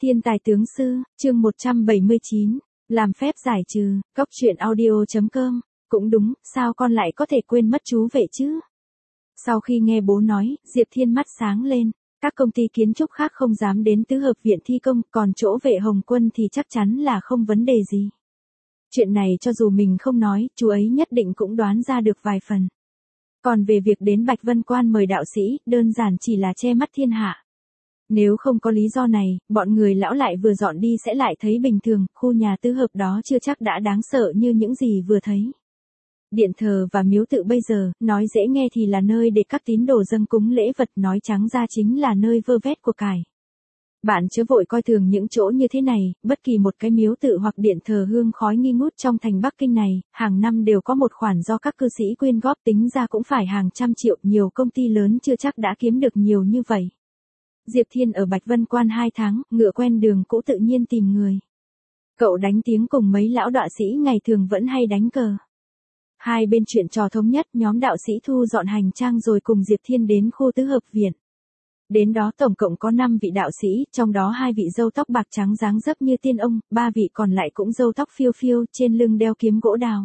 Thiên tài tướng sư, chương 179, làm phép giải trừ, góc truyện audio.com, cũng đúng, sao con lại có thể quên mất chú vệ chứ? Sau khi nghe bố nói, Diệp Thiên mắt sáng lên, các công ty kiến trúc khác không dám đến tứ hợp viện thi công, còn chỗ vệ Hồng Quân thì chắc chắn là không vấn đề gì. Chuyện này cho dù mình không nói, chú ấy nhất định cũng đoán ra được vài phần. Còn về việc đến Bạch Vân Quan mời đạo sĩ, đơn giản chỉ là che mắt thiên hạ. Nếu không có lý do này, bọn người lão lại vừa dọn đi sẽ lại thấy bình thường, khu nhà tứ hợp đó chưa chắc đã đáng sợ như những gì vừa thấy. Điện thờ và miếu tự bây giờ, nói dễ nghe thì là nơi để các tín đồ dâng cúng lễ vật, nói trắng ra chính là nơi vơ vét của cải. Bạn chớ vội coi thường những chỗ như thế này, bất kỳ một cái miếu tự hoặc điện thờ hương khói nghi ngút trong thành Bắc Kinh này, hàng năm đều có một khoản do các cư sĩ quyên góp, tính ra cũng phải hàng trăm triệu, nhiều công ty lớn chưa chắc đã kiếm được nhiều như vậy. Diệp Thiên ở Bạch Vân Quan 2 tháng, ngựa quen đường cũ tự nhiên tìm người. Cậu đánh tiếng cùng mấy lão đọa sĩ ngày thường vẫn hay đánh cờ. Hai bên chuyện trò thống nhất, nhóm đạo sĩ thu dọn hành trang rồi cùng Diệp Thiên đến khu tứ hợp viện. Đến đó tổng cộng có 5 vị đạo sĩ, trong đó 2 vị râu tóc bạc trắng dáng dấp như tiên ông, 3 vị còn lại cũng râu tóc phiêu phiêu, trên lưng đeo kiếm gỗ đào.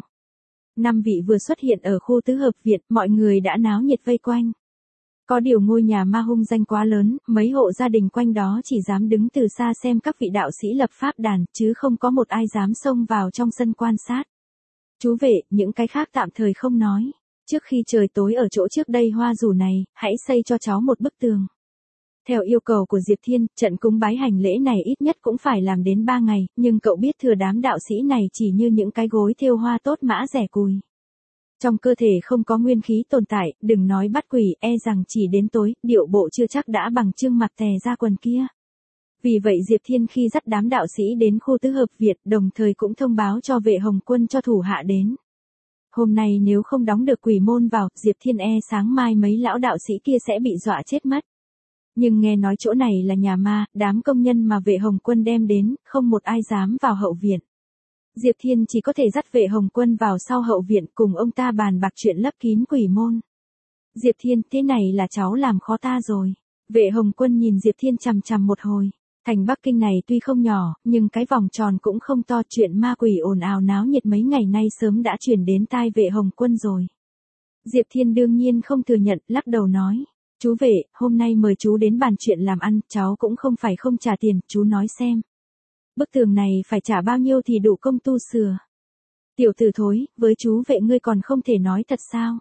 5 vị vừa xuất hiện ở khu tứ hợp viện, mọi người đã náo nhiệt vây quanh. Có điều ngôi nhà ma hung danh quá lớn, mấy hộ gia đình quanh đó chỉ dám đứng từ xa xem các vị đạo sĩ lập pháp đàn, chứ không có một ai dám xông vào trong sân quan sát. Chú vệ, những cái khác tạm thời không nói. Trước khi trời tối ở chỗ trước đây hoa rủ này, hãy xây cho cháu một bức tường. Theo yêu cầu của Diệp Thiên, trận cúng bái hành lễ này ít nhất cũng phải làm đến 3 ngày, nhưng cậu biết thừa đám đạo sĩ này chỉ như những cái gối thêu hoa tốt mã rẻ cùi. Trong cơ thể không có nguyên khí tồn tại, đừng nói bắt quỷ, e rằng chỉ đến tối, điệu bộ chưa chắc đã bằng trương mặt tè ra quần kia. Vì vậy Diệp Thiên khi dắt đám đạo sĩ đến khu tứ hợp viện, đồng thời cũng thông báo cho vệ Hồng Quân cho thủ hạ đến. Hôm nay nếu không đóng được quỷ môn vào, Diệp Thiên e sáng mai mấy lão đạo sĩ kia sẽ bị dọa chết mất. Nhưng nghe nói chỗ này là nhà ma, đám công nhân mà vệ Hồng Quân đem đến, không một ai dám vào hậu viện. Diệp Thiên chỉ có thể dắt vệ Hồng Quân vào sau hậu viện cùng ông ta bàn bạc chuyện lấp kín quỷ môn. Diệp Thiên, thế này là cháu làm khó ta rồi. Vệ Hồng Quân nhìn Diệp Thiên chằm chằm một hồi. Thành Bắc Kinh này tuy không nhỏ, nhưng cái vòng tròn cũng không to, chuyện ma quỷ ồn ào náo nhiệt mấy ngày nay sớm đã truyền đến tai vệ Hồng Quân rồi. Diệp Thiên đương nhiên không thừa nhận, lắc đầu nói. Chú vệ, hôm nay mời chú đến bàn chuyện làm ăn, cháu cũng không phải không trả tiền, chú nói xem. Bức tường này phải trả bao nhiêu thì đủ công tu sửa. Tiểu tử thối, với chú vệ ngươi còn không thể nói thật sao?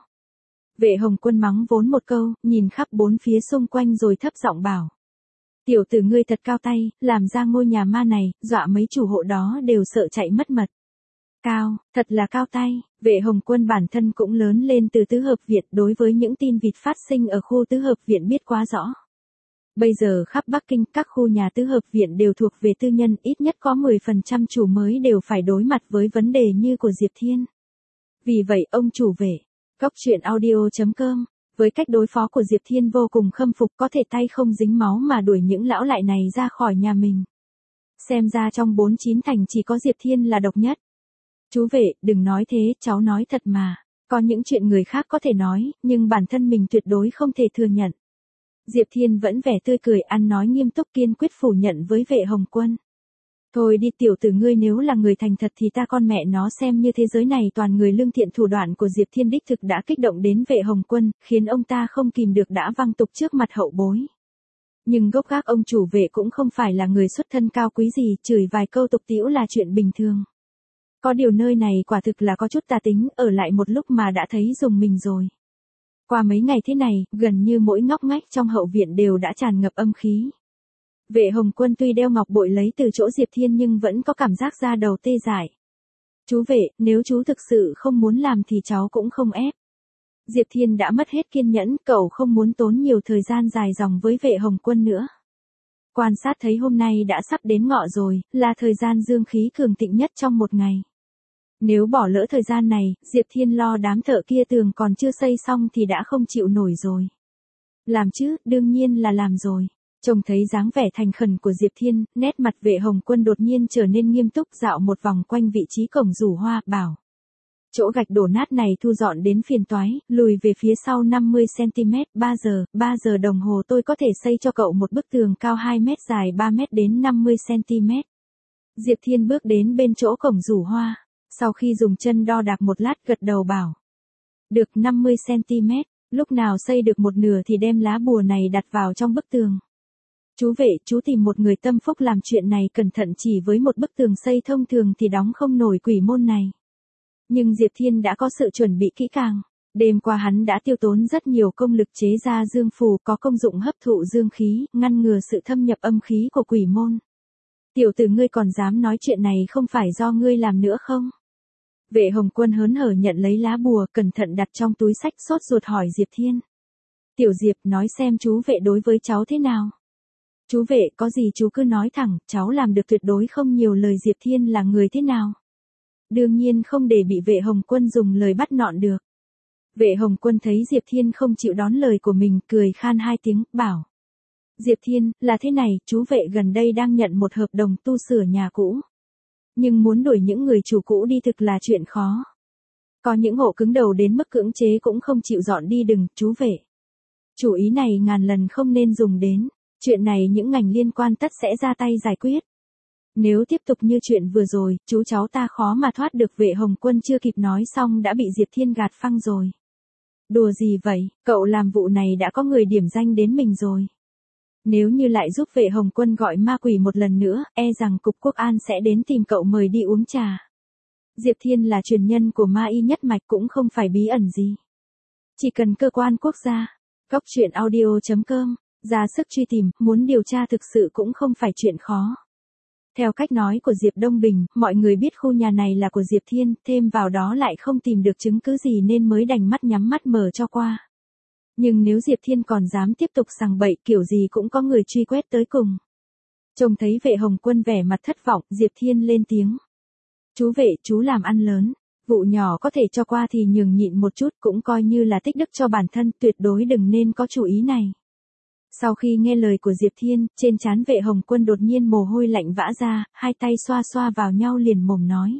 Vệ Hồng Quân mắng vốn một câu, nhìn khắp bốn phía xung quanh rồi thấp giọng bảo. Tiểu tử ngươi thật cao tay, làm ra ngôi nhà ma này, dọa mấy chủ hộ đó đều sợ chạy mất mật. Cao, thật là cao tay, vệ Hồng Quân bản thân cũng lớn lên từ tứ hợp viện, đối với những tin vịt phát sinh ở khu tứ hợp viện biết quá rõ. Bây giờ khắp Bắc Kinh, các khu nhà tứ hợp viện đều thuộc về tư nhân, ít nhất có 10% chủ mới đều phải đối mặt với vấn đề như của Diệp Thiên. Vì vậy ông chủ vệ, góc truyện audio.com, với cách đối phó của Diệp Thiên vô cùng khâm phục, có thể tay không dính máu mà đuổi những lão lại này ra khỏi nhà mình. Xem ra trong 49 thành chỉ có Diệp Thiên là độc nhất. Chú vệ, đừng nói thế, cháu nói thật mà. Có những chuyện người khác có thể nói, nhưng bản thân mình tuyệt đối không thể thừa nhận. Diệp Thiên vẫn vẻ tươi cười, ăn nói nghiêm túc, kiên quyết phủ nhận với vệ Hồng Quân. Thôi đi tiểu tử ngươi, nếu là người thành thật thì ta con mẹ nó xem như thế giới này toàn người lương thiện. Thủ đoạn của Diệp Thiên đích thực đã kích động đến vệ Hồng Quân, khiến ông ta không kìm được đã văng tục trước mặt hậu bối. Nhưng gốc gác ông chủ vệ cũng không phải là người xuất thân cao quý gì, chửi vài câu tục tĩu là chuyện bình thường. Có điều nơi này quả thực là có chút tà tính, ở lại một lúc mà đã thấy rùng mình rồi. Qua mấy ngày thế này, gần như mỗi ngóc ngách trong hậu viện đều đã tràn ngập âm khí. Vệ Hồng Quân tuy đeo ngọc bội lấy từ chỗ Diệp Thiên nhưng vẫn có cảm giác da đầu tê dại. Chú vệ, nếu chú thực sự không muốn làm thì cháu cũng không ép. Diệp Thiên đã mất hết kiên nhẫn, cậu không muốn tốn nhiều thời gian dài dòng với vệ Hồng Quân nữa. Quan sát thấy hôm nay đã sắp đến ngọ rồi, là thời gian dương khí cường thịnh nhất trong một ngày. Nếu bỏ lỡ thời gian này, Diệp Thiên lo đám thợ kia tường còn chưa xây xong thì đã không chịu nổi rồi. Làm chứ, đương nhiên là làm rồi. Trông thấy dáng vẻ thành khẩn của Diệp Thiên, nét mặt vệ Hồng Quân đột nhiên trở nên nghiêm túc, dạo một vòng quanh vị trí cổng rủ hoa, bảo. Chỗ gạch đổ nát này thu dọn đến phiền toái, lùi về phía sau 50cm, 3 giờ đồng hồ tôi có thể xây cho cậu một bức tường cao 2 mét dài 3 mét đến 50cm. Diệp Thiên bước đến bên chỗ cổng rủ hoa, sau khi dùng chân đo đạc một lát gật đầu bảo. Được 50cm, lúc nào xây được một nửa thì đem lá bùa này đặt vào trong bức tường. Chú vệ, chú tìm một người tâm phúc làm chuyện này cẩn thận, chỉ với một bức tường xây thông thường thì đóng không nổi quỷ môn này. Nhưng Diệp Thiên đã có sự chuẩn bị kỹ càng. Đêm qua hắn đã tiêu tốn rất nhiều công lực chế ra dương phù có công dụng hấp thụ dương khí, ngăn ngừa sự thâm nhập âm khí của quỷ môn. Tiểu tử ngươi còn dám nói chuyện này không phải do ngươi làm nữa không? Vệ Hồng Quân hớn hở nhận lấy lá bùa, cẩn thận đặt trong túi xách, sốt ruột hỏi Diệp Thiên. Tiểu Diệp, nói xem chú vệ đối với cháu thế nào? Chú vệ, có gì chú cứ nói thẳng, cháu làm được tuyệt đối không nhiều lời. Diệp Thiên là người thế nào? Đương nhiên không để bị Vệ Hồng Quân dùng lời bắt nọn được. Vệ Hồng Quân thấy Diệp Thiên không chịu đón lời của mình, cười khan hai tiếng, bảo. Diệp Thiên, là thế này, chú vệ gần đây đang nhận một hợp đồng tu sửa nhà cũ. Nhưng muốn đuổi những người chủ cũ đi thực là chuyện khó. Có những hộ cứng đầu đến mức cưỡng chế cũng không chịu dọn đi. Đừng, chú vệ. Chủ ý này ngàn lần không nên dùng đến. Chuyện này những ngành liên quan tất sẽ ra tay giải quyết. Nếu tiếp tục như chuyện vừa rồi, chú cháu ta khó mà thoát được. Vệ Hồng Quân chưa kịp nói xong đã bị Diệp Thiên gạt phăng rồi. Đùa gì vậy, cậu làm vụ này đã có người điểm danh đến mình rồi. Nếu như lại giúp Vệ Hồng Quân gọi ma quỷ một lần nữa, e rằng Cục Quốc an sẽ đến tìm cậu mời đi uống trà. Diệp Thiên là truyền nhân của ma y nhất mạch, cũng không phải bí ẩn gì. Chỉ cần cơ quan quốc gia, Góc Truyện Audio.com, ra sức truy tìm, muốn điều tra thực sự cũng không phải chuyện khó. Theo cách nói của Diệp Đông Bình, mọi người biết khu nhà này là của Diệp Thiên, thêm vào đó lại không tìm được chứng cứ gì nên mới đành mắt nhắm mắt mở cho qua. Nhưng nếu Diệp Thiên còn dám tiếp tục sằng bậy, kiểu gì cũng có người truy quét tới cùng. Trông thấy Vệ Hồng Quân vẻ mặt thất vọng, Diệp Thiên lên tiếng. Chú vệ, chú làm ăn lớn, vụ nhỏ có thể cho qua thì nhường nhịn một chút, cũng coi như là tích đức cho bản thân, tuyệt đối đừng nên có chủ ý này. Sau khi nghe lời của Diệp Thiên, trên trán Vệ Hồng Quân đột nhiên mồ hôi lạnh vã ra, hai tay xoa xoa vào nhau liền mồm nói.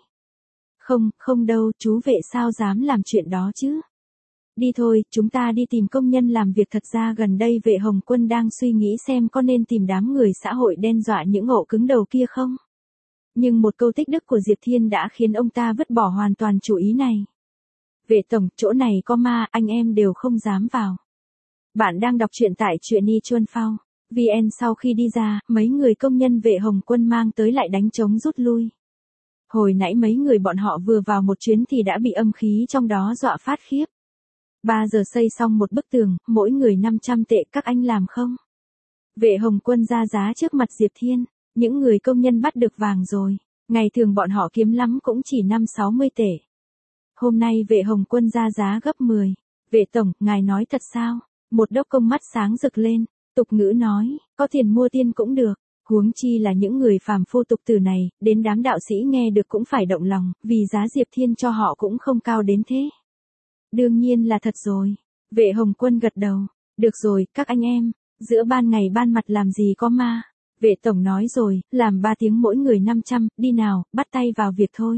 Không đâu, chú vệ sao dám làm chuyện đó chứ. Đi thôi, chúng ta đi tìm công nhân làm việc. Thật ra gần đây Vệ Hồng Quân đang suy nghĩ xem có nên tìm đám người xã hội đen dọa những ổ cứng đầu kia không. Nhưng một câu tích đức của Diệp Thiên đã khiến ông ta vứt bỏ hoàn toàn chủ ý này. Vệ tổng, chỗ này có ma, anh em đều không dám vào. Bạn đang đọc truyện tại truyệnYTuyenPhao.vn. Sau khi đi ra, mấy người công nhân Vệ Hồng Quân mang tới lại đánh trống rút lui. Hồi nãy mấy người bọn họ vừa vào một chuyến thì đã bị âm khí trong đó dọa phát khiếp. 3 giờ xây xong một bức tường, mỗi người 500 tệ, các anh làm không? Vệ Hồng Quân ra giá trước mặt Diệp Thiên, những người công nhân bắt được vàng rồi, ngày thường bọn họ kiếm lắm cũng chỉ 5-60 tệ. Hôm nay Vệ Hồng Quân ra giá gấp 10. Vệ tổng, ngài nói thật sao? Một đốc công mắt sáng rực lên, tục ngữ nói, có tiền mua tiên cũng được, huống chi là những người phàm phu tục tử này, đến đám đạo sĩ nghe được cũng phải động lòng, vì giá Diệp Thiên cho họ cũng không cao đến thế. Đương nhiên là thật rồi. Vệ Hồng Quân gật đầu. Được rồi, các anh em, giữa ban ngày ban mặt làm gì có ma. Vệ tổng nói rồi, làm 3 tiếng mỗi người 500, đi nào, bắt tay vào việc thôi.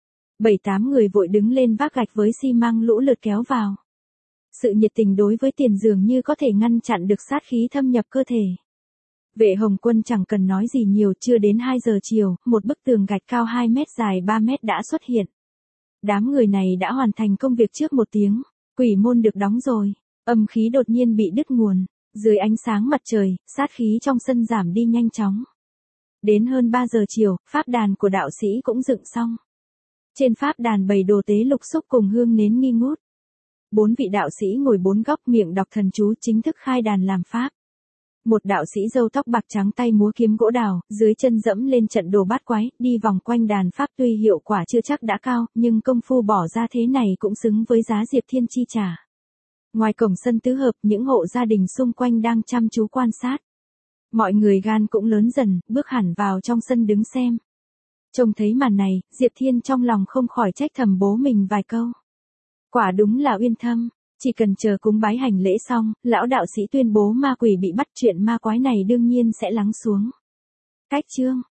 7-8 người vội đứng lên vác gạch với xi măng lũ lượt kéo vào. Sự nhiệt tình đối với tiền dường như có thể ngăn chặn được sát khí thâm nhập cơ thể. Vệ Hồng Quân chẳng cần nói gì nhiều, chưa đến 2 giờ chiều, một bức tường gạch cao 2 mét dài 3 mét đã xuất hiện. Đám người này đã hoàn thành công việc trước 1 tiếng, quỷ môn được đóng rồi, âm khí đột nhiên bị đứt nguồn, dưới ánh sáng mặt trời, sát khí trong sân giảm đi nhanh chóng. Đến hơn 3 giờ chiều, pháp đàn của đạo sĩ cũng dựng xong. Trên pháp đàn bày đồ tế lục xúc cùng hương nến nghi ngút. 4 vị đạo sĩ ngồi 4 góc miệng đọc thần chú chính thức khai đàn làm pháp. Một đạo sĩ râu tóc bạc trắng tay múa kiếm gỗ đào, dưới chân dẫm lên trận đồ bát quái, đi vòng quanh đàn pháp tuy hiệu quả chưa chắc đã cao, nhưng công phu bỏ ra thế này cũng xứng với giá Diệp Thiên chi trả. Ngoài cổng sân tứ hợp, những hộ gia đình xung quanh đang chăm chú quan sát. Mọi người gan cũng lớn dần, bước hẳn vào trong sân đứng xem. Trông thấy màn này, Diệp Thiên trong lòng không khỏi trách thầm bố mình vài câu. Quả đúng là uyên thâm. Chỉ cần chờ cúng bái hành lễ xong, lão đạo sĩ tuyên bố ma quỷ bị bắt, chuyện ma quái này đương nhiên sẽ lắng xuống. Cách chương